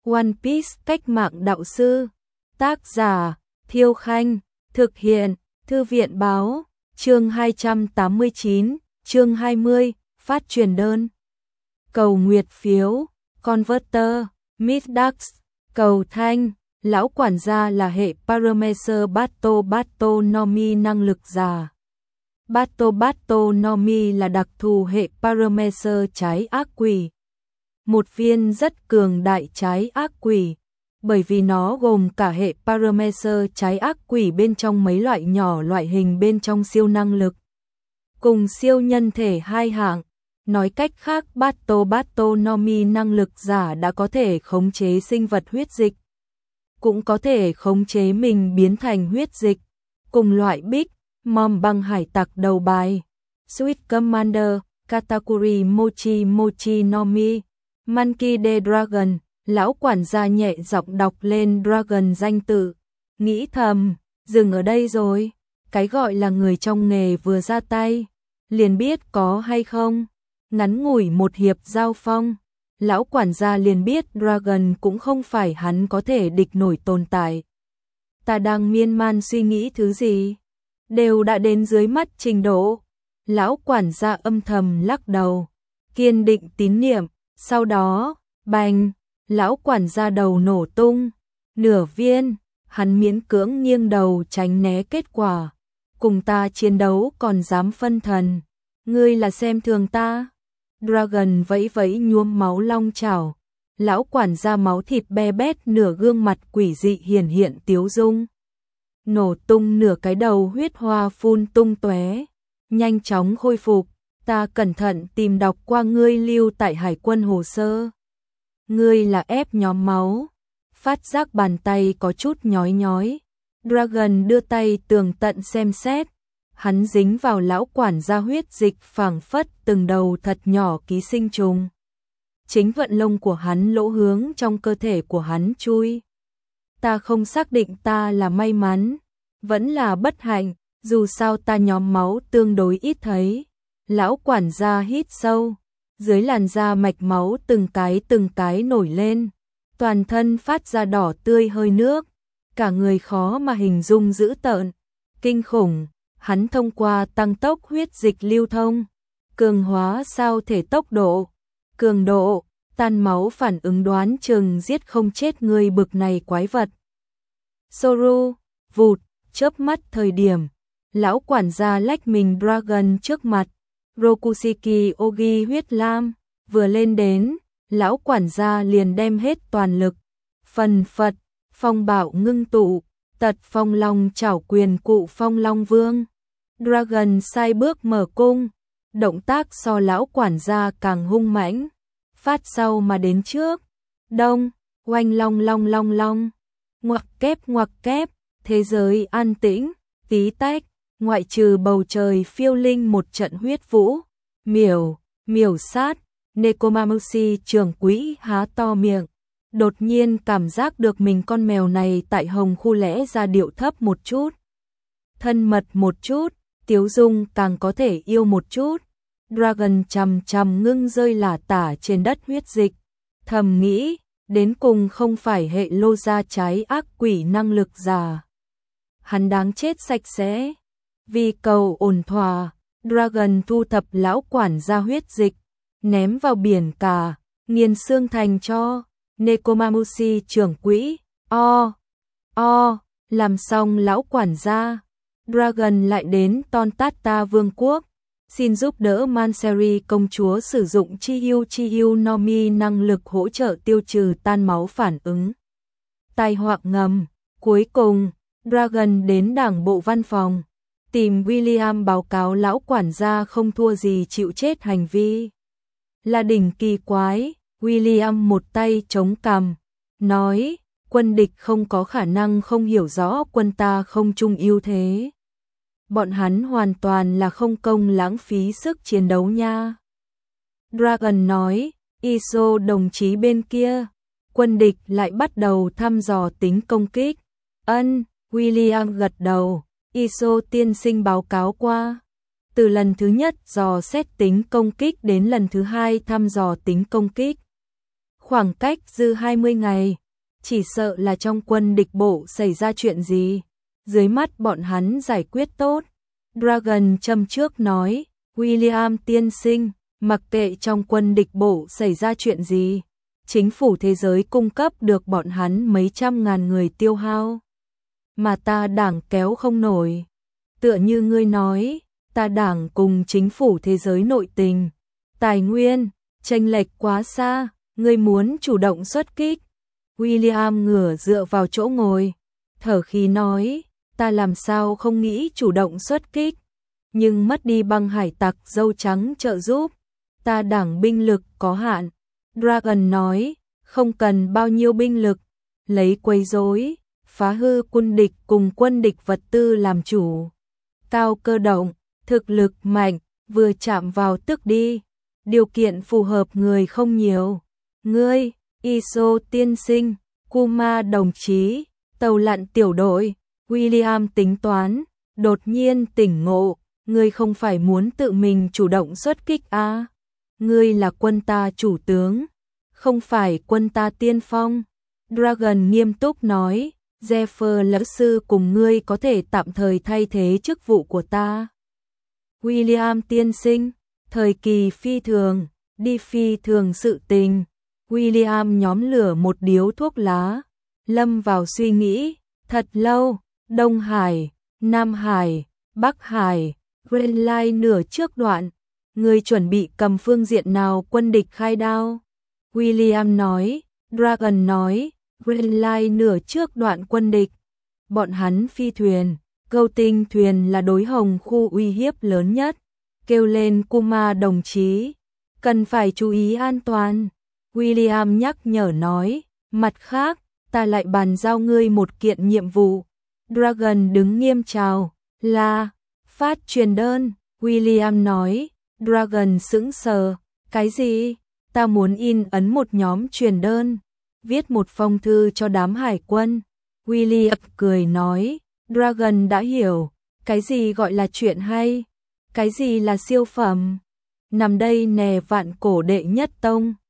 One Piece cách mạng đạo sư. Tác giả Thiêu Khanh. Thực hiện Thư viện báo. Chương 289, chương 20, phát truyền đơn. Cầu nguyệt phiếu, Converter, Middux, cầu thanh, lão quản gia là hệ Paramecer Bato Nomi năng lực giả. Bato Nomi là đặc thù hệ Paramecer trái ác quỷ. Một viên rất cường đại trái ác quỷ, bởi vì nó gồm cả hệ Paramecer trái ác quỷ bên trong mấy loại nhỏ loại hình bên trong siêu năng lực. Cùng siêu nhân thể hai hạng, nói cách khác Bato Nomi năng lực giả đã có thể khống chế sinh vật huyết dịch, cũng có thể khống chế mình biến thành huyết dịch, cùng loại Big Mom băng hải tặc đầu bài, Sweet Commander, Katakuri Mochi Nomi, Monkey D. Dragon. Lão quản gia nhẹ giọng đọc lên Dragon danh tự, nghĩ thầm, dừng ở đây rồi, cái gọi là người trong nghề vừa ra tay, liền biết có hay không. Ngắn ngủi một hiệp giao phong, lão quản gia liền biết Dragon cũng không phải hắn có thể địch nổi tồn tại. Ta đang miên man suy nghĩ thứ gì, đều đã đến dưới mắt trình độ. Lão quản gia âm thầm lắc đầu, kiên định tín niệm, sau đó, bành, lão quản gia đầu nổ tung, nửa viên, hắn miễn cưỡng nghiêng đầu tránh né kết quả. Cùng ta chiến đấu còn dám phân thần, ngươi là xem thường ta. Dragon vẫy vẫy nhuốm máu long chảo, lão quản gia máu thịt be bét, nửa gương mặt quỷ dị hiện tiếu dung. Nổ tung nửa cái đầu, huyết hoa phun tung tóe, nhanh chóng khôi phục. Ta cẩn thận tìm đọc qua ngươi lưu tại hải quân hồ sơ. Ngươi là ép nhóm máu. Phát giác bàn tay có chút nhói. Dragon đưa tay tường tận xem xét. Hắn dính vào lão quản gia huyết dịch phảng phất từng đầu thật nhỏ ký sinh trùng. Chính vận lông của hắn lỗ hướng trong cơ thể của hắn chui. Ta không xác định ta là may mắn, vẫn là bất hạnh, dù sao ta nhóm máu tương đối ít thấy. Lão quản gia hít sâu, dưới làn da mạch máu từng cái nổi lên, toàn thân phát ra đỏ tươi hơi nước, cả người khó mà hình dung dữ tợn, kinh khủng. Hắn thông qua tăng tốc huyết dịch lưu thông, cường hóa sao thể tốc độ, cường độ, tan máu phản ứng đoán chừng giết không chết người bực này quái vật. Soru, vụt, chớp mắt thời điểm, lão quản gia lách mình Dragon trước mặt. Rokushiki Ogi huyết lam vừa lên đến, lão quản gia liền đem hết toàn lực, phần phật, phong bạo ngưng tụ, tật phong long chảo quyền cụ phong long vương. Dragon sai bước mở cung, động tác so lão quản gia càng hung mãnh, phát sau mà đến trước, đông, oanh long, ngoặc kép, thế giới an tĩnh, tí tách. Ngoại trừ bầu trời phiêu linh một trận huyết vũ, miểu sát, Nekomamushi trưởng quỹ há to miệng, đột nhiên cảm giác được mình con mèo này tại hồng khu lẽ ra điệu thấp một chút, thân mật một chút, tiếu dung càng có thể yêu một chút. Dragon chằm ngưng rơi lả tả trên đất huyết dịch, thầm nghĩ, đến cùng không phải hệ lô gia trái ác quỷ năng lực giả. Hắn đáng chết sạch sẽ. Vì cầu ổn thỏa, Dragon thu thập lão quản gia huyết dịch, ném vào biển cả, nghiền xương thành cho Nekomamushi trưởng quỹ. Làm xong lão quản gia, Dragon lại đến Tontata vương quốc, xin giúp đỡ Manseri công chúa sử dụng Chihiu Nomi năng lực hỗ trợ tiêu trừ tan máu phản ứng. Tai họa ngầm, cuối cùng, Dragon đến đảng bộ văn phòng, tìm William báo cáo lão quản gia không thua gì chịu chết hành vi. Là đỉnh kỳ quái, William một tay chống cằm, nói, quân địch không có khả năng không hiểu rõ quân ta không chung ưu thế. Bọn hắn hoàn toàn là không công lãng phí sức chiến đấu nha. Dragon nói, Iso đồng chí bên kia, quân địch lại bắt đầu thăm dò tính công kích. William gật đầu. Iso tiên sinh báo cáo qua, từ lần thứ nhất dò xét tính công kích đến lần thứ hai thăm dò tính công kích, Khoảng cách dư 20 ngày, chỉ sợ là trong quân địch bộ xảy ra chuyện gì. Dưới mắt bọn hắn giải quyết tốt. Dragon châm trước nói, William tiên sinh, mặc kệ trong quân địch bộ xảy ra chuyện gì, chính phủ thế giới cung cấp được bọn hắn mấy trăm ngàn người tiêu hao. Mà ta đảng kéo không nổi. Tựa như ngươi nói, ta đảng cùng chính phủ thế giới nội tình, tài nguyên, chênh lệch quá xa, ngươi muốn chủ động xuất kích. William ngửa dựa vào chỗ ngồi, thở khí nói, ta làm sao không nghĩ chủ động xuất kích, nhưng mất đi băng hải tặc dâu trắng trợ giúp, ta đảng binh lực có hạn. Dragon nói, không cần bao nhiêu binh lực, lấy quấy rối, phá hư quân địch cùng quân địch vật tư làm chủ. Cao cơ động, thực lực mạnh, vừa chạm vào tức đi, điều kiện phù hợp người không nhiều. Ngươi, Iso tiên sinh, Kuma đồng chí, tàu lặn tiểu đội, William tính toán, đột nhiên tỉnh ngộ, ngươi không phải muốn tự mình chủ động xuất kích à? Ngươi là quân ta chủ tướng, không phải quân ta tiên phong. Dragon nghiêm túc nói, Zephyr lão sư cùng ngươi có thể tạm thời thay thế chức vụ của ta. William tiên sinh, thời kỳ phi thường, đi phi thường sự tình. William nhóm lửa một điếu thuốc lá, lâm vào suy nghĩ, thật lâu, Đông Hải, Nam Hải, Bắc Hải, Greenline nửa trước đoạn, người chuẩn bị cầm phương diện nào quân địch khai đao? William nói, Dragon nói, Greenline nửa trước đoạn quân địch, bọn hắn phi thuyền, câu tinh thuyền là đối hồng khu uy hiếp lớn nhất, kêu lên Kuma đồng chí, cần phải chú ý an toàn. William nhắc nhở nói, mặt khác, ta lại bàn giao ngươi một kiện nhiệm vụ. Dragon đứng nghiêm chào, là, phát truyền đơn. William nói, Dragon sững sờ, cái gì? Ta muốn in ấn một nhóm truyền đơn, viết một phong thư cho đám hải quân. William cười nói, Dragon đã hiểu, cái gì gọi là chuyện hay, cái gì là siêu phẩm. Nằm đây nè vạn cổ đệ nhất tông.